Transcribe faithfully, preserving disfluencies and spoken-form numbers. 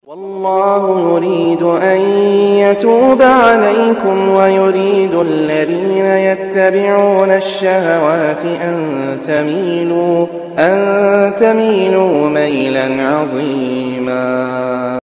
والله يريد أن يتوب عليكم ويريد الذين يتبعون الشهوات أن تميلوا, أن تميلوا ميلا عظيما.